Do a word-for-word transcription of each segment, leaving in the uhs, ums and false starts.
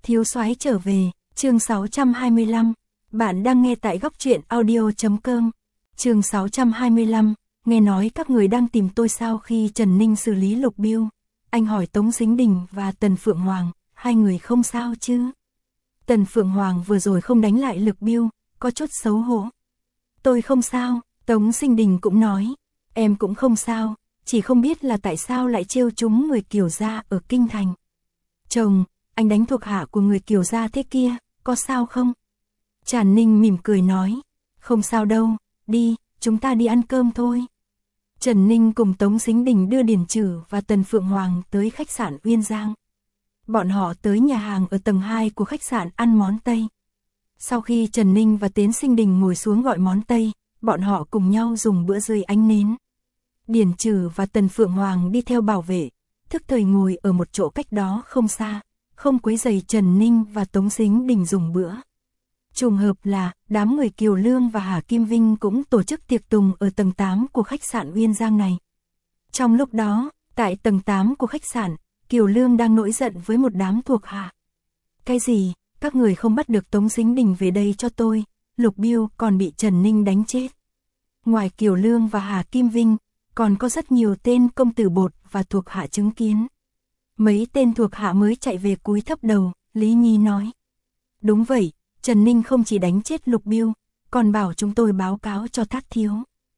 Thiếu soái trở về, chương sáu trăm hai mươi lăm. Bạn đang nghe tại góc truyện audio.com. Chương sáu trăm hai mươi lăm, nghe nói các người đang tìm tôi sau khi Trần Ninh xử lý Lục Biêu. Anh hỏi Tống Sính Đình và Tần Phượng Hoàng, hai người không sao chứ? Tần Phượng Hoàng vừa rồi không đánh lại Lục Biêu, có chút xấu hổ. Tôi không sao, Tống Sính Đình cũng nói, em cũng không sao, chỉ không biết là tại sao lại trêu chúng người Kiều gia ở Kinh Thành. Chồng, anh đánh thuộc hạ của người Kiều gia thế kia, có sao không? Tràn Ninh mỉm cười nói, không sao đâu, đi, chúng ta đi ăn cơm thôi. Trần Ninh cùng Tống Sính Đình đưa Điền Trử và Tần Phượng Hoàng tới khách sạn Uyên Giang. Bọn họ tới nhà hàng ở tầng hai của khách sạn ăn món Tây. Sau khi Trần Ninh và Tiến Sính Đình ngồi xuống gọi món Tây, bọn họ cùng nhau dùng bữa dưới ánh nến. Điền Trử và Tần Phượng Hoàng đi theo bảo vệ, thức thời ngồi ở một chỗ cách đó không xa, không quấy rầy Trần Ninh và Tống Sính Đình dùng bữa. Trùng hợp là, đám người Kiều Lương và Hà Kim Vinh cũng tổ chức tiệc tùng ở tầng tám của khách sạn Uyên Giang này. Trong lúc đó, tại tầng tám của khách sạn, Kiều Lương đang nổi giận với một đám thuộc hạ. Cái gì, các người không bắt được Tống Sính Đình về đây cho tôi, Lục Biêu còn bị Trần Ninh đánh chết. Ngoài Kiều Lương và Hà Kim Vinh, còn có rất nhiều tên công tử bột và thuộc hạ chứng kiến. Mấy tên thuộc hạ mới chạy về cúi thấp đầu, Lý Nhi nói. Đúng vậy, Trần Ninh không chỉ đánh chết Lục Biêu, còn bảo chúng tôi báo cáo cho Thát Thiếu.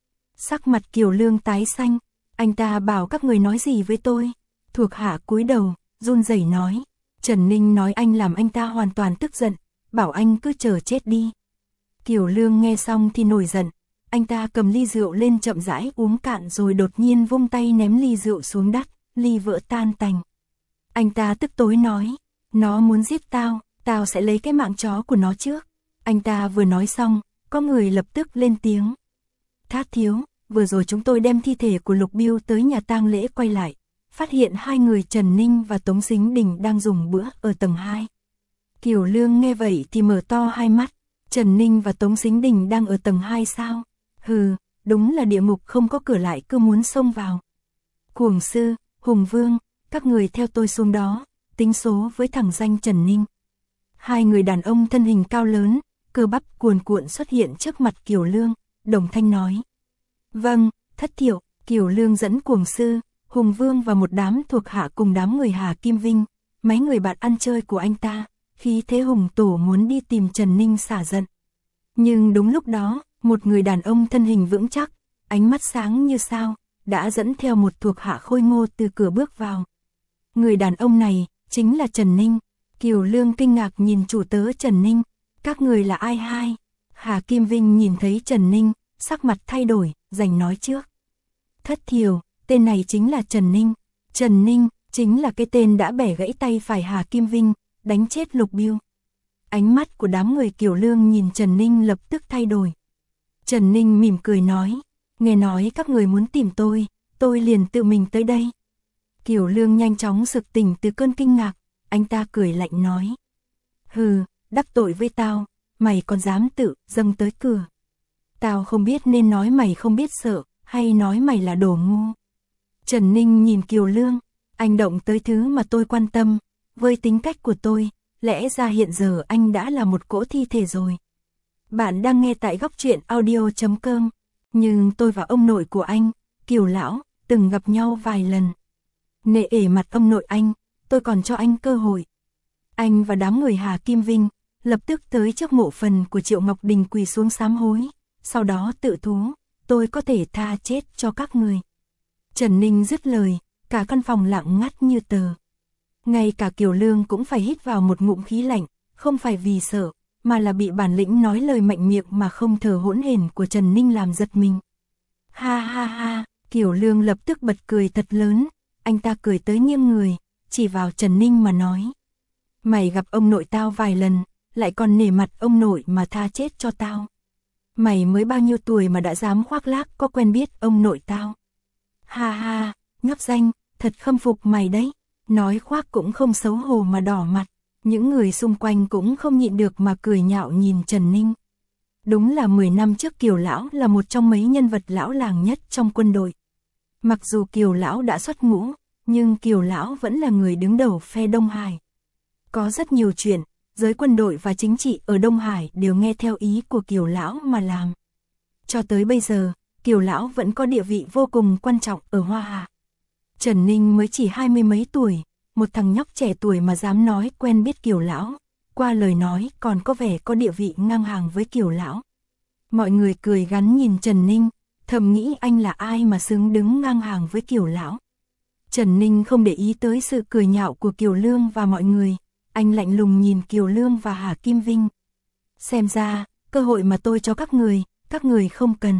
Sắc mặt Kiều Lương tái xanh, anh ta bảo các người nói gì với tôi? Thuộc hạ cúi đầu, run rẩy nói. Trần Ninh nói anh làm anh ta hoàn toàn tức giận, bảo anh cứ chờ chết đi. Kiều Lương nghe xong thì nổi giận, anh ta cầm ly rượu lên chậm rãi uống cạn rồi đột nhiên vung tay ném ly rượu xuống đất, ly vỡ tan tành. Anh ta tức tối nói, nó muốn giết tao, tao sẽ lấy cái mạng chó của nó trước. Anh ta vừa nói xong, có người lập tức lên tiếng. Thát Thiếu, vừa rồi chúng tôi đem thi thể của Lục Biêu tới nhà tang lễ quay lại, phát hiện hai người Trần Ninh và Tống Sính Đình đang dùng bữa ở tầng hai. Kiều Lương nghe vậy thì mở to hai mắt, Trần Ninh và Tống Sính Đình đang ở tầng hai sao? Hừ, đúng là địa ngục không có cửa lại cứ muốn xông vào. Cuồng sư, Hùng Vương, các người theo tôi xuống đó, tính số với thằng danh Trần Ninh. Hai người đàn ông thân hình cao lớn, cơ bắp cuồn cuộn xuất hiện trước mặt Kiều Lương, đồng thanh nói. Vâng, Thất Thiệu, Kiều Lương dẫn Cuồng sư, Hùng Vương và một đám thuộc hạ cùng đám người Hà Kim Vinh, mấy người bạn ăn chơi của anh ta, khí thế hùng tổ muốn đi tìm Trần Ninh xả giận. Nhưng đúng lúc đó, một người đàn ông thân hình vững chắc, ánh mắt sáng như sao, đã dẫn theo một thuộc hạ khôi ngô từ cửa bước vào. Người đàn ông này, chính là Trần Ninh. Kiều Lương kinh ngạc nhìn chủ tớ Trần Ninh, các người là ai hai? Hà Kim Vinh nhìn thấy Trần Ninh, sắc mặt thay đổi, giành nói trước. Thất Thiều, tên này chính là Trần Ninh. Trần Ninh, chính là cái tên đã bẻ gãy tay phải Hà Kim Vinh, đánh chết Lục Biêu. Ánh mắt của đám người Kiều Lương nhìn Trần Ninh lập tức thay đổi. Trần Ninh mỉm cười nói, nghe nói các người muốn tìm tôi, tôi liền tự mình tới đây. Kiều Lương nhanh chóng sực tỉnh từ cơn kinh ngạc, anh ta cười lạnh nói. Hừ, đắc tội với tao, mày còn dám tự dâng tới cửa. Tao không biết nên nói mày không biết sợ, hay nói mày là đồ ngu. Trần Ninh nhìn Kiều Lương, anh động tới thứ mà tôi quan tâm, với tính cách của tôi, lẽ ra hiện giờ anh đã là một cỗ thi thể rồi. Bạn đang nghe tại góc truyện audio.com, nhưng tôi và ông nội của anh, Kiều Lão, từng gặp nhau vài lần. Nể ể mặt ông nội anh, tôi còn cho anh cơ hội. Anh và đám người Hà Kim Vinh, lập tức tới trước mộ phần của Triệu Ngọc Đình quỳ xuống sám hối, sau đó tự thú, tôi có thể tha chết cho các người. Trần Ninh dứt lời, cả căn phòng lặng ngắt như tờ. Ngay cả Kiều Lương cũng phải hít vào một ngụm khí lạnh, không phải vì sợ, mà là bị bản lĩnh nói lời mạnh miệng mà không thở hỗn hển của Trần Ninh làm giật mình. Ha ha ha, Kiều Lương lập tức bật cười thật lớn, anh ta cười tới nghiêng người, chỉ vào Trần Ninh mà nói. Mày gặp ông nội tao vài lần, lại còn nể mặt ông nội mà tha chết cho tao. Mày mới bao nhiêu tuổi mà đã dám khoác lác có quen biết ông nội tao. Ha ha, ngắp danh, thật khâm phục mày đấy, nói khoác cũng không xấu hổ mà đỏ mặt. Những người xung quanh cũng không nhịn được mà cười nhạo nhìn Trần Ninh. Đúng là mười năm trước Kiều Lão là một trong mấy nhân vật lão làng nhất trong quân đội. Mặc dù Kiều Lão đã xuất ngũ, nhưng Kiều Lão vẫn là người đứng đầu phe Đông Hải. Có rất nhiều chuyện, giới quân đội và chính trị ở Đông Hải đều nghe theo ý của Kiều Lão mà làm. Cho tới bây giờ, Kiều Lão vẫn có địa vị vô cùng quan trọng ở Hoa Hạ. Trần Ninh mới chỉ hai mươi mấy tuổi, một thằng nhóc trẻ tuổi mà dám nói quen biết Kiều Lão, qua lời nói còn có vẻ có địa vị ngang hàng với Kiều Lão. Mọi người cười gắn nhìn Trần Ninh, thầm nghĩ anh là ai mà xứng đứng ngang hàng với Kiều Lão. Trần Ninh không để ý tới sự cười nhạo của Kiều Lương và mọi người, anh lạnh lùng nhìn Kiều Lương và Hà Kim Vinh. Xem ra, cơ hội mà tôi cho các người, các người không cần.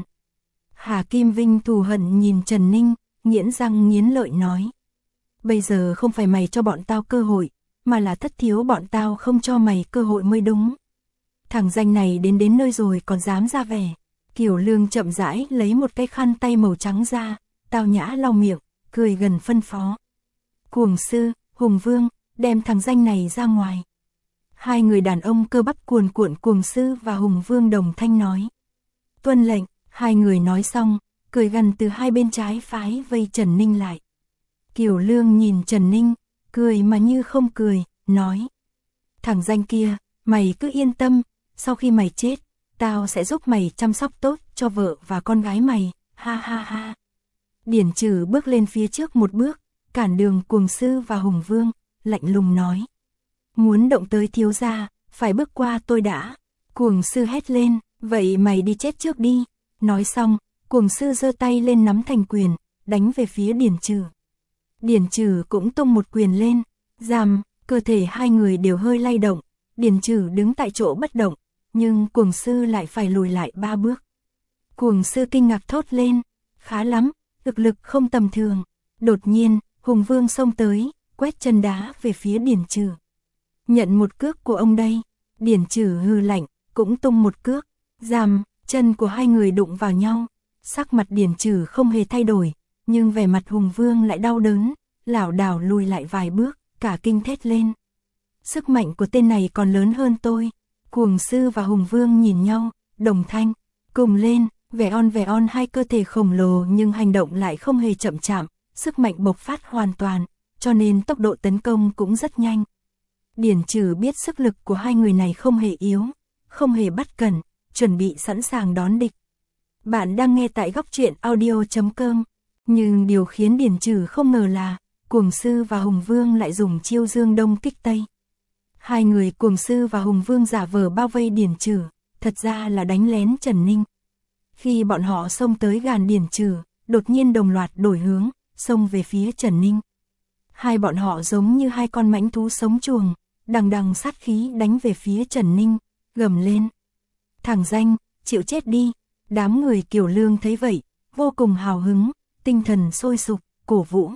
Hà Kim Vinh thù hận nhìn Trần Ninh, nghiến răng nghiến lợi nói. Bây giờ không phải mày cho bọn tao cơ hội, mà là thất thiếu bọn tao không cho mày cơ hội mới đúng. Thằng danh này đến đến nơi rồi còn dám ra vẻ. Kiều Lương chậm rãi lấy một cái khăn tay màu trắng ra, tao nhã lau miệng, cười gần phân phó. Cuồng sư, Hùng Vương, đem thằng danh này ra ngoài. Hai người đàn ông cơ bắp cuồn cuộn Cuồng sư và Hùng Vương đồng thanh nói. Tuân lệnh, hai người nói xong, cười gần từ hai bên trái phái vây Trần Ninh lại. Kiều Lương nhìn Trần Ninh, cười mà như không cười, nói. Thằng danh kia, mày cứ yên tâm, sau khi mày chết, tao sẽ giúp mày chăm sóc tốt cho vợ và con gái mày, ha ha ha. Điển Trừ bước lên phía trước một bước, cản đường Cuồng sư và Hùng Vương, lạnh lùng nói. Muốn động tới thiếu gia, phải bước qua tôi đã. Cuồng sư hét lên, vậy mày đi chết trước đi. Nói xong, Cuồng sư giơ tay lên nắm thành quyền, đánh về phía Điển Trừ. Điển Trừ cũng tung một quyền lên, giam, cơ thể hai người đều hơi lay động. Điển Trừ đứng tại chỗ bất động, nhưng Cuồng sư lại phải lùi lại ba bước. Cuồng sư kinh ngạc thốt lên, khá lắm, thực lực không tầm thường. Đột nhiên, Hùng Vương xông tới, quét chân đá về phía Điển Trừ. Nhận một cước của ông đây. Điển Trừ hừ lạnh, cũng tung một cước, giam, chân của hai người đụng vào nhau. Sắc mặt Điển Trừ không hề thay đổi, nhưng vẻ mặt Hùng Vương lại đau đớn, lảo đảo lùi lại vài bước, cả kinh thét lên. Sức mạnh của tên này còn lớn hơn tôi. Cuồng sư và Hùng Vương nhìn nhau, đồng thanh, cùng lên, vẻ on vẻ on hai cơ thể khổng lồ nhưng hành động lại không hề chậm chạp, sức mạnh bộc phát hoàn toàn, cho nên tốc độ tấn công cũng rất nhanh. Điển Trừ biết sức lực của hai người này không hề yếu, không hề bất cẩn, chuẩn bị sẵn sàng đón địch. Bạn đang nghe tại góc truyện audio chấm com, nhưng điều khiến Điển Trừ không ngờ là, Cuồng sư và Hùng Vương lại dùng chiêu dương đông kích tây. Hai người Cuồng sư và Hùng Vương giả vờ bao vây Điển Trừ, thật ra là đánh lén Trần Ninh. Khi bọn họ xông tới gần Điển Trừ, đột nhiên đồng loạt đổi hướng, xông về phía Trần Ninh. Hai bọn họ giống như hai con mãnh thú sống chuồng, đằng đằng sát khí đánh về phía Trần Ninh, gầm lên. Thằng danh, chịu chết đi. Đám người Kiều Lương thấy vậy, vô cùng hào hứng, tinh thần sôi sục, cổ vũ.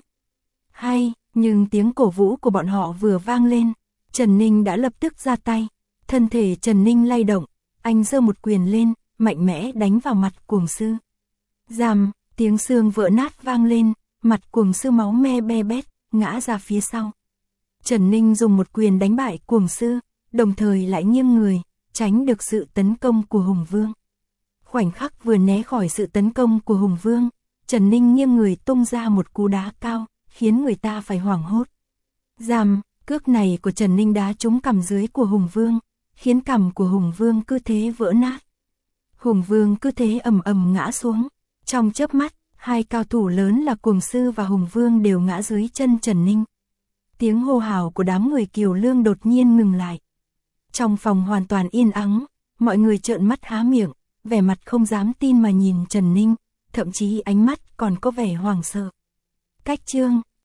Hay, nhưng tiếng cổ vũ của bọn họ vừa vang lên, Trần Ninh đã lập tức ra tay. Thân thể Trần Ninh lay động, anh giơ một quyền lên, mạnh mẽ đánh vào mặt Cuồng sư. Giam, tiếng xương vỡ nát vang lên, mặt Cuồng sư máu me be bét, ngã ra phía sau. Trần Ninh dùng một quyền đánh bại Cuồng sư, đồng thời lại nghiêng người, tránh được sự tấn công của Hùng Vương. Khoảnh khắc vừa né khỏi sự tấn công của Hùng Vương, Trần Ninh nghiêng người tung ra một cú đá cao, khiến người ta phải hoảng hốt. Giam, cước này của Trần Ninh đá trúng cằm dưới của Hùng Vương, khiến cằm của Hùng Vương cứ thế vỡ nát. Hùng Vương cứ thế ầm ầm ngã xuống. Trong chớp mắt, hai cao thủ lớn là Cuồng sư và Hùng Vương đều ngã dưới chân Trần Ninh. Tiếng hô hào của đám người Kiều Lương đột nhiên ngừng lại. Trong phòng hoàn toàn yên ắng, mọi người trợn mắt há miệng, vẻ mặt không dám tin mà nhìn Trần Ninh, thậm chí ánh mắt còn có vẻ hoảng sợ. Cách chương